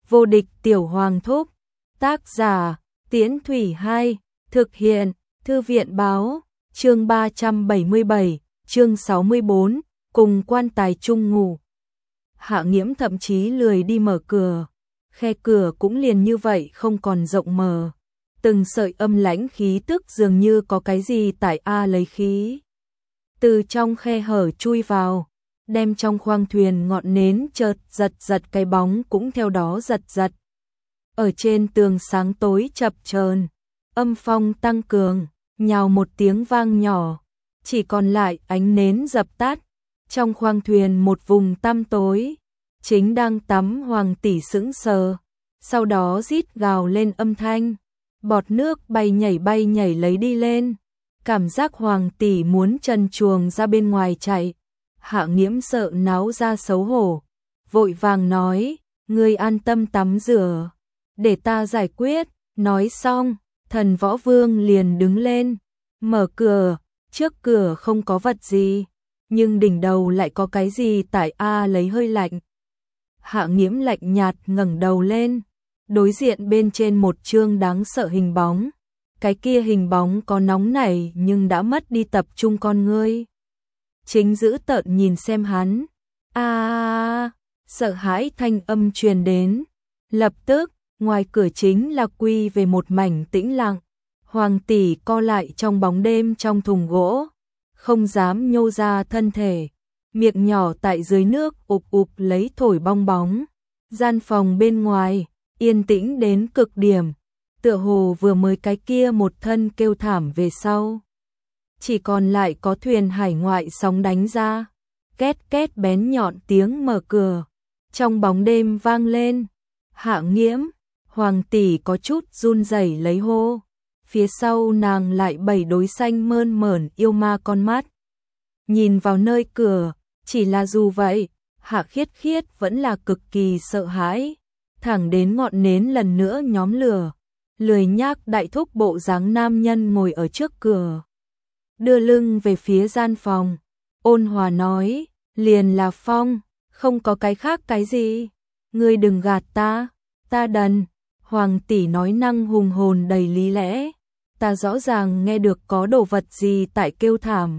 Vô địch tiểu hoàng thúc. Tác giả, Tiễn Thủy 2, thực hiện, Thư viện báo, chương 377, chương 64, cùng quan tài chung ngủ. Hạ Nghiễm thậm chí lười đi mở cửa, khe cửa cũng liền như vậy không còn rộng mở. Từng sợi âm lãnh khí tức dường như có cái gì tại lấy khí. Từ trong khe hở chui vào, đem trong khoang thuyền ngọn nến chợt giật cái bóng cũng theo đó giật. Ở trên tường sáng tối chập chờn, âm phong tăng cường, nhào một tiếng vang nhỏ, chỉ còn lại ánh nến dập tắt. Trong khoang thuyền một vùng tăm tối, chính đang tắm Hoàng tỷ sững sờ, sau đó rít gào lên âm thanh, bọt nước bay nhảy lấy đi lên. Cảm giác Hoàng tỷ muốn trần truồng ra bên ngoài chạy. Hạ Nghiễm sợ náo ra xấu hổ, vội vàng nói, ngươi an tâm tắm rửa, để ta giải quyết. Nói xong, Thần Võ Vương liền đứng lên, mở cửa, trước cửa không có vật gì, nhưng đỉnh đầu lại có cái gì tại lấy hơi lạnh. Hạ Nghiễm lạnh nhạt ngẩng đầu lên, đối diện bên trên một chương đáng sợ hình bóng. Cái kia hình bóng có nóng nảy nhưng đã mất đi tập trung con ngươi. Chính dữ tợn nhìn xem hắn. Sợ hãi thanh âm truyền đến. Lập tức, ngoài cửa chính là quy về một mảnh tĩnh lặng. Hoàng tỷ co lại trong bóng đêm trong thùng gỗ, không dám nhô ra thân thể. Miệng nhỏ tại dưới nước ụp lấy thổi bong bóng. Gian phòng bên ngoài, yên tĩnh đến cực điểm. Tựa hồ vừa mới cái kia một thân kêu thảm về sau. Chỉ còn lại có thuyền hải ngoại sóng đánh ra. Két bén nhọn tiếng mở cửa. Trong bóng đêm vang lên. Hạ Nghiễm, Hoàng tỷ có chút run rẩy lấy hô. Phía sau nàng lại 7 đối xanh mơn mởn yêu ma con mắt. Nhìn vào nơi cửa, chỉ là dù vậy, Hạ Khiết vẫn là cực kỳ sợ hãi. Thẳng đến ngọn nến lần nữa nhóm lửa. Lười nhác đại thúc bộ dáng nam nhân ngồi ở trước cửa, đưa lưng về phía gian phòng, ôn hòa nói, liền là phong, không có cái khác cái gì, ngươi đừng gạt ta đần. Hoàng tỷ nói năng hùng hồn đầy lý lẽ, ta rõ ràng nghe được có đồ vật gì tại kêu thảm,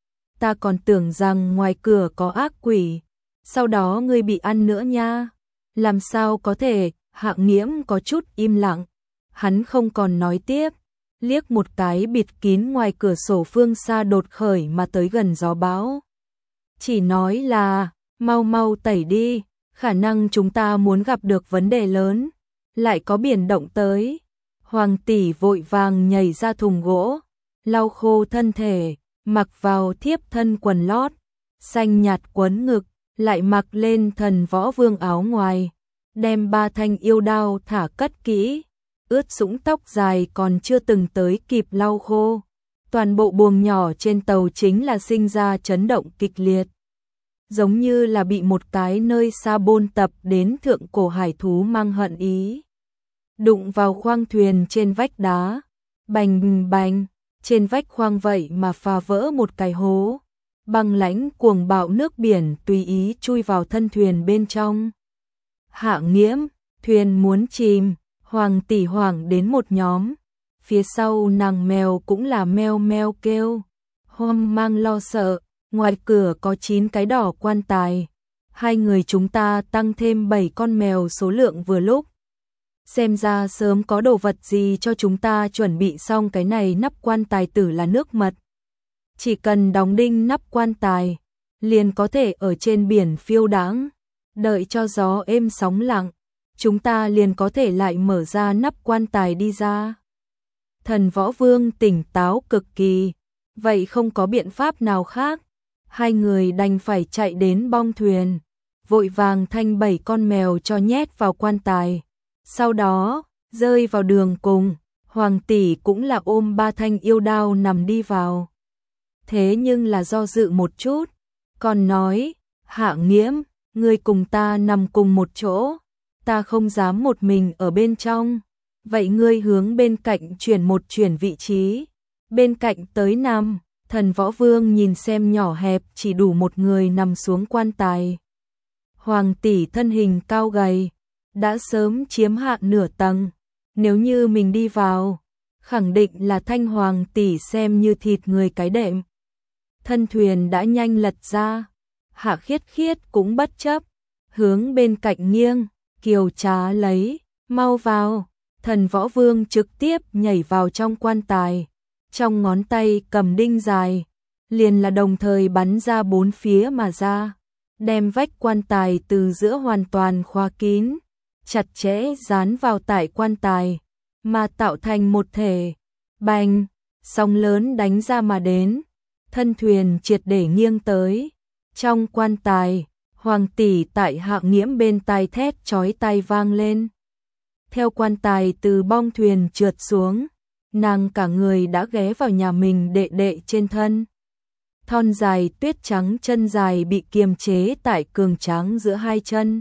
ta còn tưởng rằng ngoài cửa có ác quỷ, sau đó ngươi bị ăn nữa nha, làm sao có thể. Hạ Nghiễm có chút im lặng. Hắn không còn nói tiếp, liếc một cái bịt kín ngoài cửa sổ phương xa đột khởi mà tới gần gió bão. Chỉ nói là, mau tẩy đi, khả năng chúng ta muốn gặp được vấn đề lớn, lại có biển động tới. Hoàng tỷ vội vàng nhảy ra thùng gỗ, lau khô thân thể, mặc vào thiếp thân quần lót, xanh nhạt quấn ngực, lại mặc lên Thần Võ Vương áo ngoài, đem 3 thanh yêu đao thả cất kỹ. Ướt sũng tóc dài còn chưa từng tới kịp lau khô. Toàn bộ buồng nhỏ trên tàu chính là sinh ra chấn động kịch liệt. Giống như là bị một cái nơi xa bôn tập đến thượng cổ hải thú mang hận ý. Đụng vào khoang thuyền trên vách đá. Bành, trên vách khoang vậy mà phá vỡ một cái hố. Băng lãnh cuồng bạo nước biển tùy ý chui vào thân thuyền bên trong. Hạ Nghiễm, thuyền muốn chìm. Hoàng tỷ hoảng đến một nhóm, phía sau nàng mèo cũng là meo kêu, hoang mang lo sợ, ngoài cửa có 9 cái đỏ quan tài, 2 người chúng ta tăng thêm 7 con mèo số lượng vừa lúc. Xem ra sớm có đồ vật gì cho chúng ta chuẩn bị xong, cái này nắp quan tài tử là nước mật. Chỉ cần đóng đinh nắp quan tài, liền có thể ở trên biển phiêu đãng, đợi cho gió êm sóng lặng. Chúng ta liền có thể lại mở ra nắp quan tài đi ra. Thần Võ Vương tỉnh táo cực kỳ, vậy không có biện pháp nào khác. 2 người đành phải chạy đến bong thuyền, vội vàng thanh 7 con mèo cho nhét vào quan tài. Sau đó, rơi vào đường cùng, Hoàng tỷ cũng là ôm 3 thanh yêu đao nằm đi vào. Thế nhưng là do dự một chút, còn nói, Hạ Nghiễm, ngươi cùng ta nằm cùng một chỗ. Ta không dám một mình ở bên trong, vậy ngươi hướng bên cạnh chuyển vị trí, bên cạnh tới nằm. Thần Võ Vương nhìn xem nhỏ hẹp chỉ đủ một người nằm xuống quan tài. Hoàng tỷ thân hình cao gầy, đã sớm chiếm hạ nửa tầng. Nếu như mình đi vào, khẳng định là Thanh Hoàng tỷ xem như thịt người cái đệm. Thân thuyền đã nhanh lật ra, Hạ Khiết Khiết cũng bất chấp, hướng bên cạnh nghiêng, Kiều Trá lấy, mau vào. Thần Võ Vương trực tiếp nhảy vào trong quan tài, trong ngón tay cầm đinh dài, liền là đồng thời bắn ra bốn phía mà ra, đem vách quan tài từ giữa hoàn toàn khóa kín, chặt chẽ dán vào tại quan tài, mà tạo thành một thể. Bành, sóng lớn đánh ra mà đến, thân thuyền triệt để nghiêng tới. Trong quan tài, Hoàng tỷ tại Hạ Nghiễm bên tai thét chói tai vang lên. Theo quan tài từ bong thuyền trượt xuống, nàng cả người đã ghé vào nhà mình đệ đệ trên thân. Thon dài tuyết trắng chân dài bị kiềm chế tại cường tráng giữa hai chân.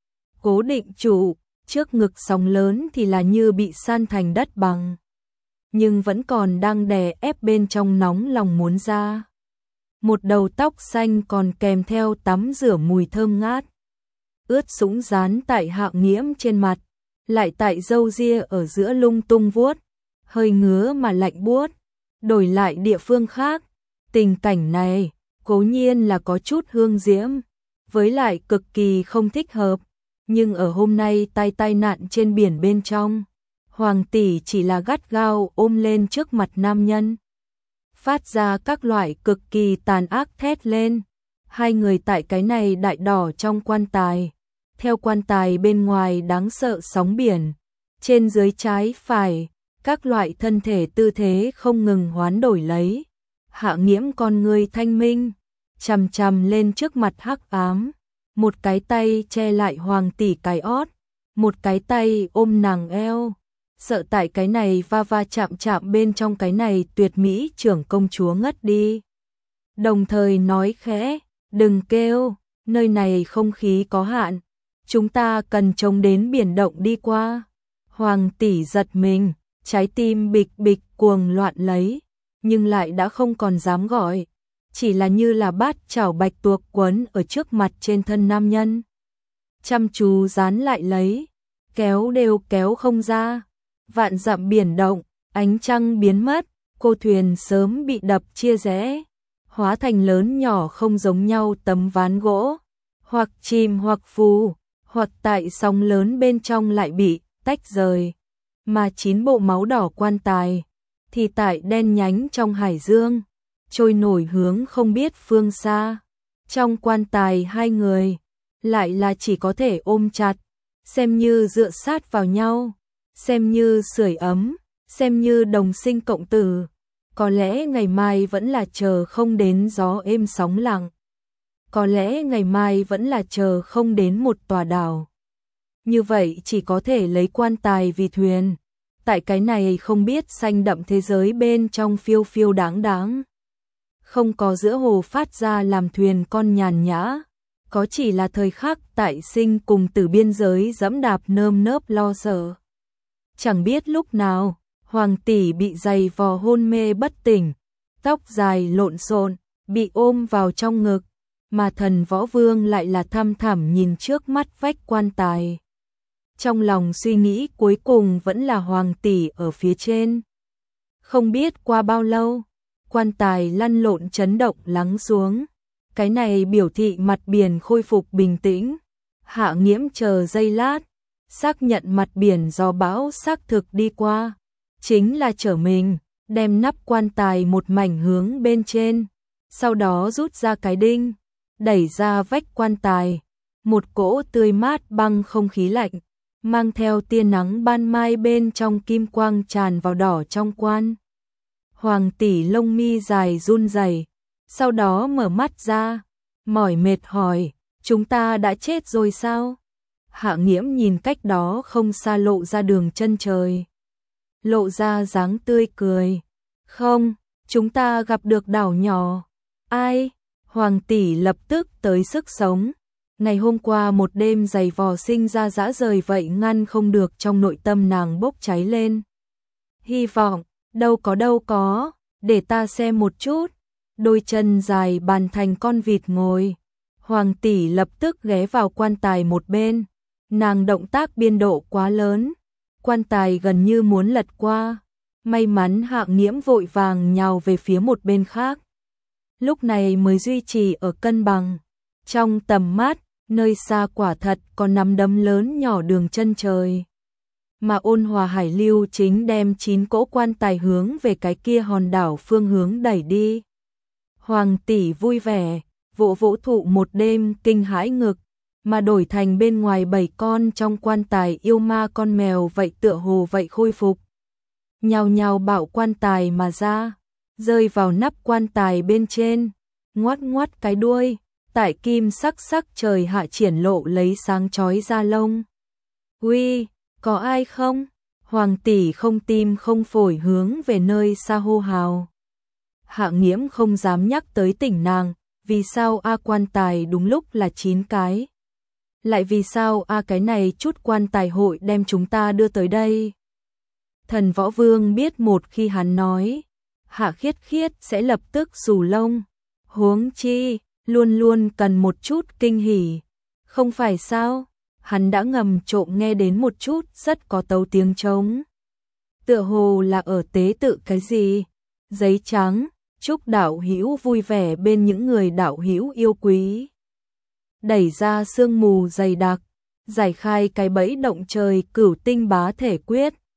Cố định trụ, trước ngực sóng lớn thì là như bị san thành đất bằng. Nhưng vẫn còn đang đè ép bên trong nóng lòng muốn ra. Một đầu tóc xanh còn kèm theo tắm rửa mùi thơm ngát. Ướt sũng dán tại Hạ Nghiễm trên mặt, lại tại râu ria ở giữa lung tung vuốt, hơi ngứa mà lạnh buốt. Đổi lại địa phương khác, tình cảnh này cố nhiên là có chút hương diễm, với lại cực kỳ không thích hợp, nhưng ở hôm nay tai nạn trên biển bên trong, Hoàng tỷ chỉ là gắt gao ôm lên trước mặt nam nhân, phát ra các loại cực kỳ tàn ác thét lên. Hai người tại cái này đại đỏ trong quan tài, theo quan tài bên ngoài đáng sợ sóng biển, trên dưới trái phải, các loại thân thể tư thế không ngừng hoán đổi lấy. Hạ Nghiễm con người thanh minh, chằm chằm lên trước mặt hắc ám, một cái tay che lại Hoàng tỷ cái ót, một cái tay ôm nàng eo, sợ tại cái này va va chạm chạm bên trong cái này tuyệt mỹ trưởng công chúa ngất đi. Đồng thời nói khẽ, đừng kêu, nơi này không khí có hạn, chúng ta cần trông đến biển động đi qua. Hoàng tỷ giật mình, trái tim bịch bịch cuồng loạn lấy, nhưng lại đã không còn dám gọi, chỉ là như là bát chảo bạch tuộc quấn ở trước mặt trên thân nam nhân. Chăm chú dán lại lấy, kéo đều kéo không ra, vạn dặm biển động, ánh trăng biến mất, cô thuyền sớm bị đập chia rẽ, hóa thành lớn nhỏ không giống nhau tấm ván gỗ, hoặc chìm hoặc phù, hoặc tại sóng lớn bên trong lại bị tách rời, mà 9 bộ máu đỏ quan tài thì tại đen nhánh trong hải dương, trôi nổi hướng không biết phương xa. Trong quan tài hai người lại là chỉ có thể ôm chặt, xem như dựa sát vào nhau, xem như sưởi ấm, xem như đồng sinh cộng tử. Có lẽ ngày mai vẫn là chờ không đến gió êm sóng lặng, có lẽ ngày mai vẫn là chờ không đến một tòa đảo. Như vậy chỉ có thể lấy quan tài vì thuyền, tại cái này không biết xanh đậm thế giới bên trong phiêu phiêu đáng đáng. Không có giữa hồ phát ra làm thuyền con nhàn nhã, có chỉ là thời khắc tại sinh cùng tử biên giới dẫm đạp nơm nớp lo sợ. Chẳng biết lúc nào, Hoàng tỷ bị giày vò hôn mê bất tỉnh, tóc dài lộn xộn, bị ôm vào trong ngực, mà Thần Võ Vương lại là thăm thẳm nhìn trước mắt vách quan tài. Trong lòng suy nghĩ cuối cùng vẫn là Hoàng tỷ ở phía trên. Không biết qua bao lâu, quan tài lăn lộn chấn động lắng xuống. Cái này biểu thị mặt biển khôi phục bình tĩnh. Hạ Nghiễm chờ giây lát, xác nhận mặt biển do bão xác thực đi qua, chính là trở mình, đem nắp quan tài một mảnh hướng bên trên, sau đó rút ra cái đinh, đẩy ra vách quan tài, một cỗ tươi mát băng không khí lạnh, mang theo tia nắng ban mai bên trong kim quang tràn vào đỏ trong quan. Hoàng tỷ lông mi dài run rẩy, sau đó mở mắt ra, mỏi mệt hỏi, chúng ta đã chết rồi sao? Hạ Nghiễm nhìn cách đó không xa lộ ra đường chân trời, lộ ra dáng tươi cười. Không, chúng ta gặp được đảo nhỏ. Ai? Hoàng tỷ lập tức tới sức sống. Ngày hôm qua một đêm giày vò sinh ra dã rời vậy ngăn không được trong nội tâm nàng bốc cháy lên. Hy vọng, đâu có, để ta xem một chút. Đôi chân dài bàn thành con vịt ngồi. Hoàng tỷ lập tức ghé vào quan tài một bên, Nàng động tác biên độ quá lớn, quan tài gần như muốn lật qua. May mắn Hạng Nghiễm vội vàng nhào về phía một bên khác. Lúc này mới duy trì ở cân bằng. Trong tầm mắt, nơi xa quả thật có nắm đấm lớn nhỏ đường chân trời. Mà Ôn Hòa Hải Lưu chính đem 9 cỗ quan tài hướng về cái kia hòn đảo phương hướng đẩy đi. Hoàng tỷ vui vẻ, vỗ vỗ thụ một đêm kinh hãi ngực, mà đổi thành bên ngoài 7 con trong quan tài yêu ma con mèo vậy tựa hồ vậy khôi phục. Nhào nhào bảo quan tài mà ra, rơi vào nắp quan tài bên trên, ngoắt ngoắt cái đuôi, tại kim sắc sắc trời hạ triển lộ lấy sáng chói da lông. Uy, có ai không? Hoàng tỷ không tim không phổi hướng về nơi xa hô hào. Hạng Nghiễm không dám nhắc tới tỉnh nàng, vì sao quan tài đúng lúc là 9 cái? Lại vì sao cái này chút quan tài hội đem chúng ta đưa tới đây? Thần Võ Vương biết một khi hắn nói, Hạ Khiết Khiết sẽ lập tức xù lông. Huống chi, luôn luôn cần một chút kinh hỉ. Không phải sao? Hắn đã ngầm trộm nghe đến một chút rất có tấu tiếng trống. Tựa hồ là ở tế tự cái gì? Giấy trắng, chúc đạo hữu vui vẻ bên những người đạo hữu yêu quý. Đẩy ra sương mù dày đặc, giải khai cái bẫy động trời cửu tinh bá thể quyết.